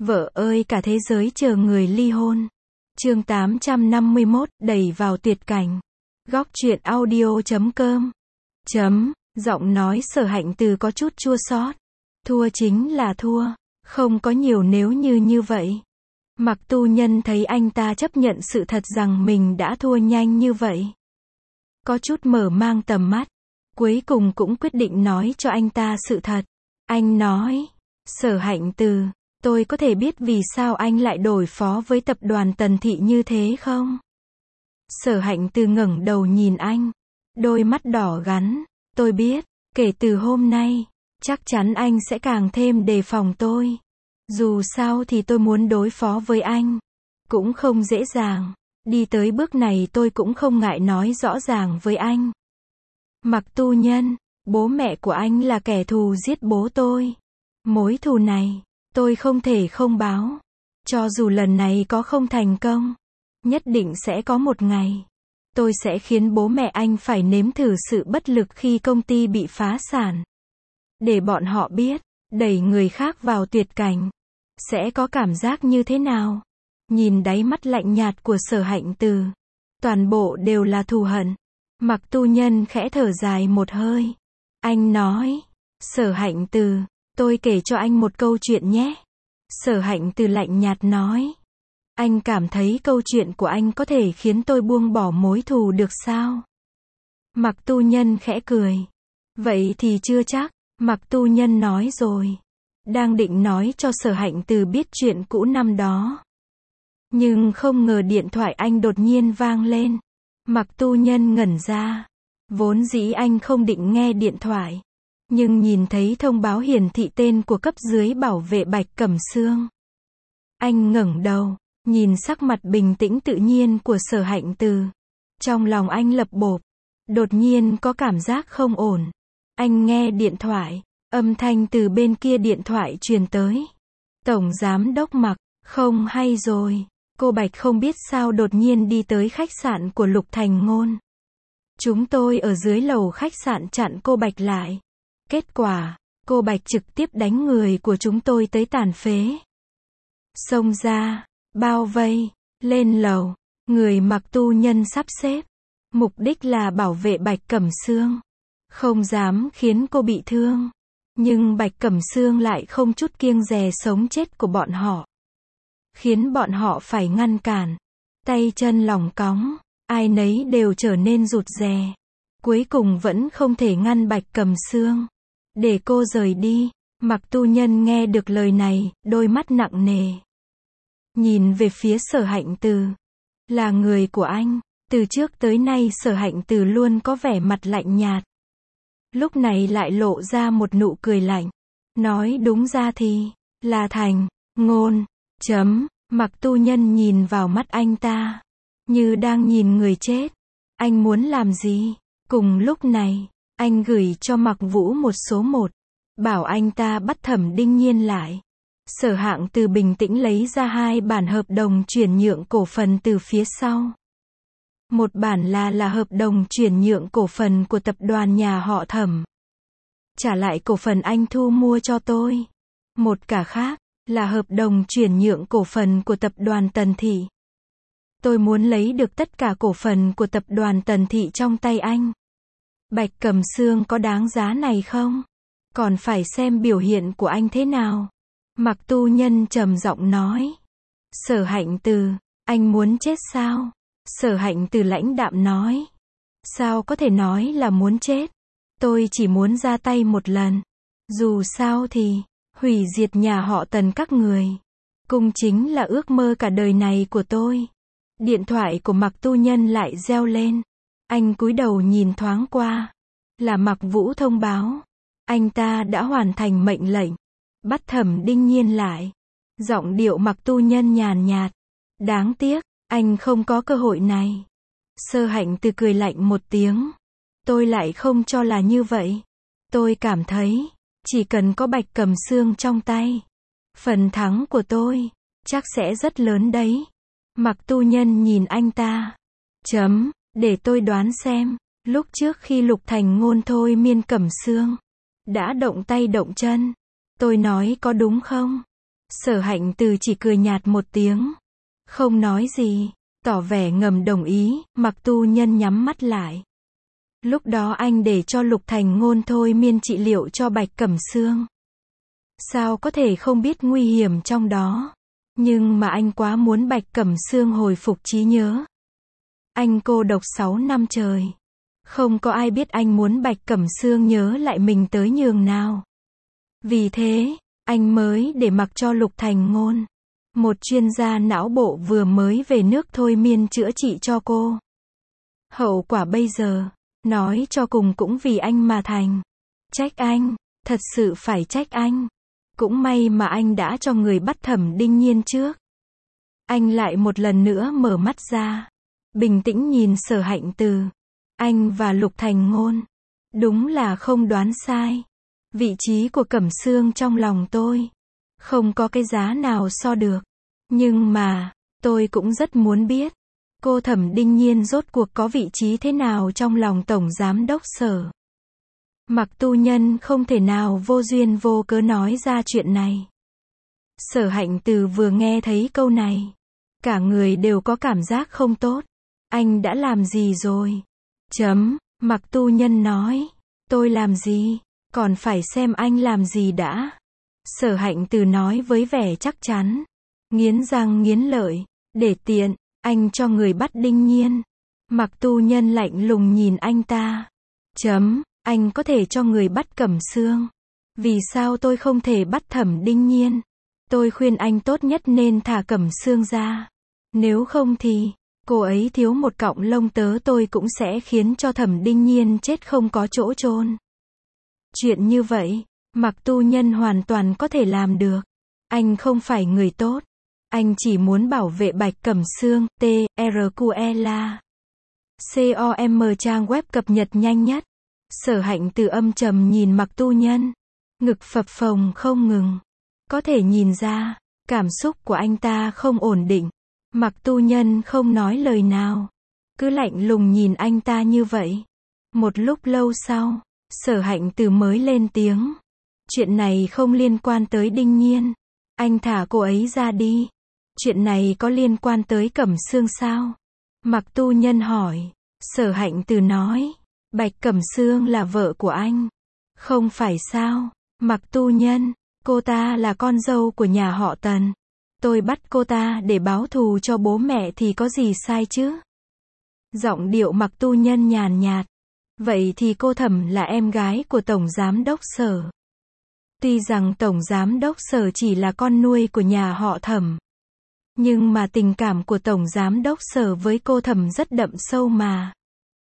Vợ ơi cả thế giới chờ người ly hôn. Chương 851, đẩy vào tuyệt cảnh. Góc truyện audio.com. Giọng nói Sở Hạnh Từ có chút chua xót. Thua chính là thua, không có nhiều nếu như vậy. Mặc Tu Nhân thấy anh ta chấp nhận sự thật rằng mình đã thua nhanh như vậy, có chút mở mang tầm mắt, cuối cùng cũng quyết định nói cho anh ta sự thật. Anh nói, Sở Hạnh Từ, tôi có thể biết vì sao anh lại đối phó với tập đoàn Tần Thị như thế không? Sở Hạnh Từ ngẩng đầu nhìn anh, đôi mắt đỏ gắn. Tôi biết, kể từ hôm nay, chắc chắn anh sẽ càng thêm đề phòng tôi. Dù sao thì tôi muốn đối phó với anh cũng không dễ dàng. Đi tới bước này tôi cũng không ngại nói rõ ràng với anh. Mặc Tu Nhân, bố mẹ của anh là kẻ thù giết bố tôi. Mối thù này, tôi không thể không báo. Cho dù lần này có không thành công, nhất định sẽ có một ngày, tôi sẽ khiến bố mẹ anh phải nếm thử sự bất lực khi công ty bị phá sản. Để bọn họ biết, đẩy người khác vào tuyệt cảnh sẽ có cảm giác như thế nào. Nhìn đáy mắt lạnh nhạt của Sở Hạnh Từ, toàn bộ đều là thù hận. Mặc Tu Nhân khẽ thở dài một hơi. Anh nói, Sở Hạnh Từ, tôi kể cho anh một câu chuyện nhé. Sở Hạnh Từ lạnh nhạt nói, anh cảm thấy câu chuyện của anh có thể khiến tôi buông bỏ mối thù được sao? Mặc Tu Nhân khẽ cười. Vậy thì chưa chắc. Mặc Tu Nhân nói rồi, đang định nói cho Sở Hạnh Từ biết chuyện cũ năm đó, nhưng không ngờ điện thoại anh đột nhiên vang lên. Mặc Tu Nhân ngẩn ra. Vốn dĩ anh không định nghe điện thoại, nhưng nhìn thấy thông báo hiển thị tên của cấp dưới bảo vệ Bạch Cẩm Sương, anh ngẩng đầu, nhìn sắc mặt bình tĩnh tự nhiên của Sở Hạnh Từ. Trong lòng anh lập bộp, đột nhiên có cảm giác không ổn. Anh nghe điện thoại, âm thanh từ bên kia điện thoại truyền tới. Tổng giám đốc Mặc, không hay rồi. Cô Bạch không biết sao đột nhiên đi tới khách sạn của Lục Thành Ngôn. Chúng tôi ở dưới lầu khách sạn chặn cô Bạch lại. Kết quả, cô Bạch trực tiếp đánh người của chúng tôi tới tàn phế. Xông ra, bao vây, lên lầu. Người Mặc Tu Nhân sắp xếp, mục đích là bảo vệ Bạch Cẩm Sương, không dám khiến cô bị thương. Nhưng Bạch Cẩm Sương lại không chút kiêng dè sống chết của bọn họ, khiến bọn họ phải ngăn cản. Tay chân lỏng cóng, ai nấy đều trở nên rụt rè. Cuối cùng vẫn không thể ngăn Bạch Cẩm Sương để cô rời đi. Mặc Tu Nhân nghe được lời này, đôi mắt nặng nề nhìn về phía Sở Hạnh Từ. Là người của anh, từ trước tới nay Sở Hạnh Từ luôn có vẻ mặt lạnh nhạt, lúc này lại lộ ra một nụ cười lạnh. Nói đúng ra thì là Thành Ngôn. Mặc Tu Nhân nhìn vào mắt anh ta, như đang nhìn người chết. Anh muốn làm gì? Cùng lúc này, anh gửi cho Mặc Vũ một số 1, bảo anh ta bắt Thẩm Đinh Nhiên lại. Sở Hạnh Từ bình tĩnh lấy ra 2 bản hợp đồng chuyển nhượng cổ phần từ phía sau. Một bản là hợp đồng chuyển nhượng cổ phần của tập đoàn nhà họ Thẩm, trả lại cổ phần anh thu mua cho tôi. Một cả khác là hợp đồng chuyển nhượng cổ phần của tập đoàn Tần Thị. Tôi muốn lấy được tất cả cổ phần của tập đoàn Tần Thị trong tay anh. Bạch Cẩm Sương có đáng giá này không? Còn phải xem biểu hiện của anh thế nào. Mặc Tu Nhân trầm giọng nói. Sở Hạnh Từ, anh muốn chết sao? Sở Hạnh Từ lãnh đạm nói. Sao có thể nói là muốn chết? Tôi chỉ muốn ra tay một lần. Dù sao thì hủy diệt nhà họ Tần các người cũng chính là ước mơ cả đời này của tôi. Điện thoại của Mặc Tu Nhân lại reo lên. Anh cúi đầu nhìn thoáng qua, là Mặc Vũ thông báo anh ta đã hoàn thành mệnh lệnh bắt Thẩm Đinh Nhiên lại. Giọng điệu Mặc Tu Nhân nhàn nhạt. Đáng tiếc, anh không có cơ hội này. Sở Hạnh Từ cười lạnh một tiếng. Tôi lại không cho là như vậy. Tôi cảm thấy, chỉ cần có Bạch Cẩm Sương trong tay, phần thắng của tôi chắc sẽ rất lớn đấy. Mặc Tu Nhân nhìn anh ta. Để tôi đoán xem, lúc trước khi Lục Thành Ngôn thôi miên Cẩm Sương đã động tay động chân, tôi nói có đúng không? Sở Hạnh Từ chỉ cười nhạt một tiếng. Không nói gì. Tỏ vẻ ngầm đồng ý, Mặc Tu Nhân nhắm mắt lại. Lúc đó anh để cho Lục Thành Ngôn thôi miên trị liệu cho Bạch Cẩm Sương. Sao có thể không biết nguy hiểm trong đó. Nhưng mà anh quá muốn Bạch Cẩm Sương hồi phục trí nhớ. Anh cô độc 6 năm trời. Không có ai biết anh muốn Bạch Cẩm Sương nhớ lại mình tới nhường nào. Vì thế, anh mới để mặc cho Lục Thành Ngôn, một chuyên gia não bộ vừa mới về nước thôi miên chữa trị cho cô. Hậu quả bây giờ, nói cho cùng cũng vì anh mà thành. Trách anh, thật sự phải trách anh. Cũng may mà anh đã cho người bắt Thẩm Đinh Nhiên trước. Anh lại một lần nữa mở mắt ra. Bình tĩnh nhìn Sở Hạnh Từ. Anh và Lục Thành Ngôn. Đúng là không đoán sai. Vị trí của Cẩm Sương trong lòng tôi. Không có cái giá nào so được. Nhưng mà, tôi cũng rất muốn biết. Cô Thẩm Đinh Nhiên rốt cuộc có vị trí thế nào trong lòng Tổng Giám đốc Sở. Mặc Tu Nhân không thể nào vô duyên vô cớ nói ra chuyện này. Sở Hạnh Từ vừa nghe thấy câu này. Cả người đều có cảm giác không tốt. Anh đã làm gì rồi? Mặc Tu Nhân nói. Tôi làm gì? Còn phải xem anh làm gì đã. Sở Hạnh Từ nói với vẻ chắc chắn. Nghiến răng nghiến lợi. Để tiện, anh cho người bắt Đinh Nhiên. Mặc Tu Nhân lạnh lùng nhìn anh ta. Anh có thể cho người bắt Cẩm Sương. Vì sao tôi không thể bắt Thẩm Đinh Nhiên? Tôi khuyên anh tốt nhất nên thả Cẩm Sương ra. Nếu không thì, cô ấy thiếu một cọng lông tớ tôi cũng sẽ khiến cho Thẩm Đinh Nhiên chết không có chỗ chôn. Chuyện như vậy, Mặc Tu Nhân hoàn toàn có thể làm được. Anh không phải người tốt. Anh chỉ muốn bảo vệ Bạch Cẩm Sương, TRQLA. COM trang web cập nhật nhanh nhất. Sở Hạnh Từ âm trầm nhìn Mặc Tu Nhân. Ngực phập phồng không ngừng. Có thể nhìn ra, cảm xúc của anh ta không ổn định. Mặc Tu Nhân không nói lời nào. Cứ lạnh lùng nhìn anh ta như vậy. Một lúc lâu sau, Sở Hạnh Từ mới lên tiếng. Chuyện này không liên quan tới Đinh Nhiên. Anh thả cô ấy ra đi. Chuyện này có liên quan tới Cẩm Sương sao? Mặc Tu Nhân hỏi. Sở Hạnh Từ nói. Bạch Cẩm Sương là vợ của anh. Không phải sao? Mặc Tu Nhân. Cô ta là con dâu của nhà họ Tần. Tôi bắt cô ta để báo thù cho bố mẹ thì có gì sai chứ? Giọng điệu Mặc Tu Nhân nhàn nhạt. Vậy thì cô Thẩm là em gái của Tổng Giám đốc Sở. Tuy rằng Tổng Giám đốc Sở chỉ là con nuôi của nhà họ Thẩm. Nhưng mà tình cảm của Tổng Giám đốc Sở với cô Thẩm rất đậm sâu mà.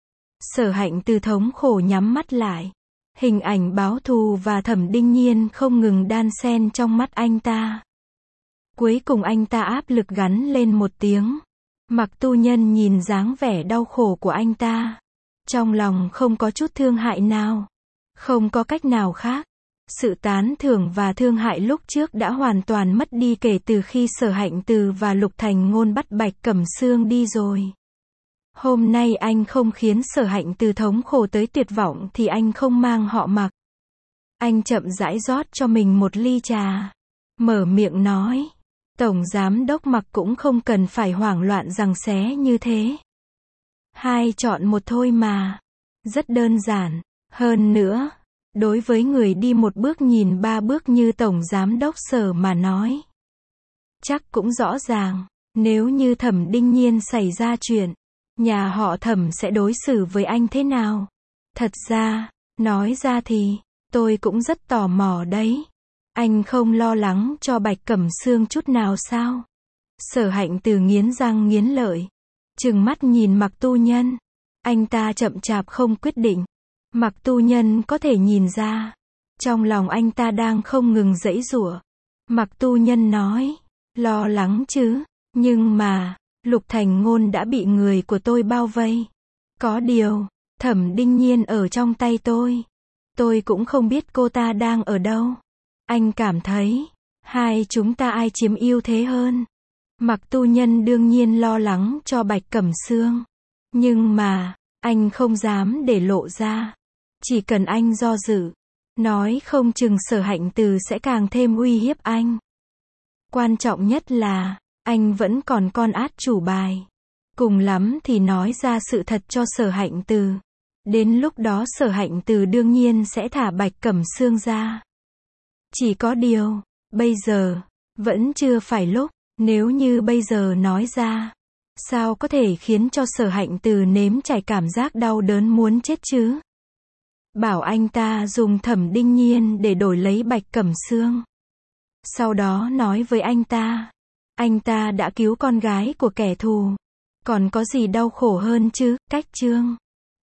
Sở Hạnh Từ thống khổ nhắm mắt lại. Hình ảnh báo thù và Thẩm Đinh Nhiên không ngừng đan xen trong mắt anh ta. Cuối cùng anh ta áp lực gắn lên một tiếng. Mặc Tu Nhân nhìn dáng vẻ đau khổ của anh ta. Trong lòng không có chút thương hại nào. Không có cách nào khác. Sự tán thưởng và thương hại lúc trước đã hoàn toàn mất đi kể từ khi Sở Hạnh Từ và Lục Thành Ngôn bắt Bạch Cẩm Sương đi rồi. Hôm nay anh không khiến Sở Hạnh Từ thống khổ tới tuyệt vọng thì anh không mang họ Mặc. Anh chậm rãi rót cho mình một ly trà. Mở miệng nói. Tổng Giám đốc Mặc cũng không cần phải hoảng loạn giằng xé như thế. Hai chọn một thôi mà. Rất đơn giản. Hơn nữa, đối với người đi một bước nhìn ba bước như Tổng Giám đốc Sở mà nói. Chắc cũng rõ ràng, nếu như Thẩm Đinh Nhiên xảy ra chuyện, nhà họ Thẩm sẽ đối xử với anh thế nào? Thật ra, nói ra thì, tôi cũng rất tò mò đấy. Anh không lo lắng cho Bạch Cẩm Sương chút nào sao? Sở Hạnh Từ nghiến răng nghiến lợi. Trừng mắt nhìn Mặc Tu Nhân. Anh ta chậm chạp không quyết định. Mặc Tu Nhân có thể nhìn ra. Trong lòng anh ta đang không ngừng giãy giụa. Mặc Tu Nhân nói. Lo lắng chứ. Nhưng mà, Lục Thành Ngôn đã bị người của tôi bao vây. Có điều, Thẩm Đinh Nhiên ở trong tay tôi. Tôi cũng không biết cô ta đang ở đâu. Anh cảm thấy, hai chúng ta ai chiếm ưu thế hơn? Mặc Tu Nhân đương nhiên lo lắng cho Bạch Cẩm Sương. Nhưng mà, anh không dám để lộ ra. Chỉ cần anh do dự, nói không chừng Sở Hạnh Từ sẽ càng thêm uy hiếp anh. Quan trọng nhất là, anh vẫn còn con át chủ bài. Cùng lắm thì nói ra sự thật cho Sở Hạnh Từ. Đến lúc đó Sở Hạnh Từ đương nhiên sẽ thả Bạch Cẩm Sương ra. Chỉ có điều, bây giờ, vẫn chưa phải lúc, nếu như bây giờ nói ra, sao có thể khiến cho Sở Hạnh Từ nếm trải cảm giác đau đớn muốn chết chứ? Bảo anh ta dùng Thẩm Đinh Nhiên để đổi lấy Bạch Cẩm Sương. Sau đó nói với anh ta đã cứu con gái của kẻ thù. Còn có gì đau khổ hơn chứ, cách chương.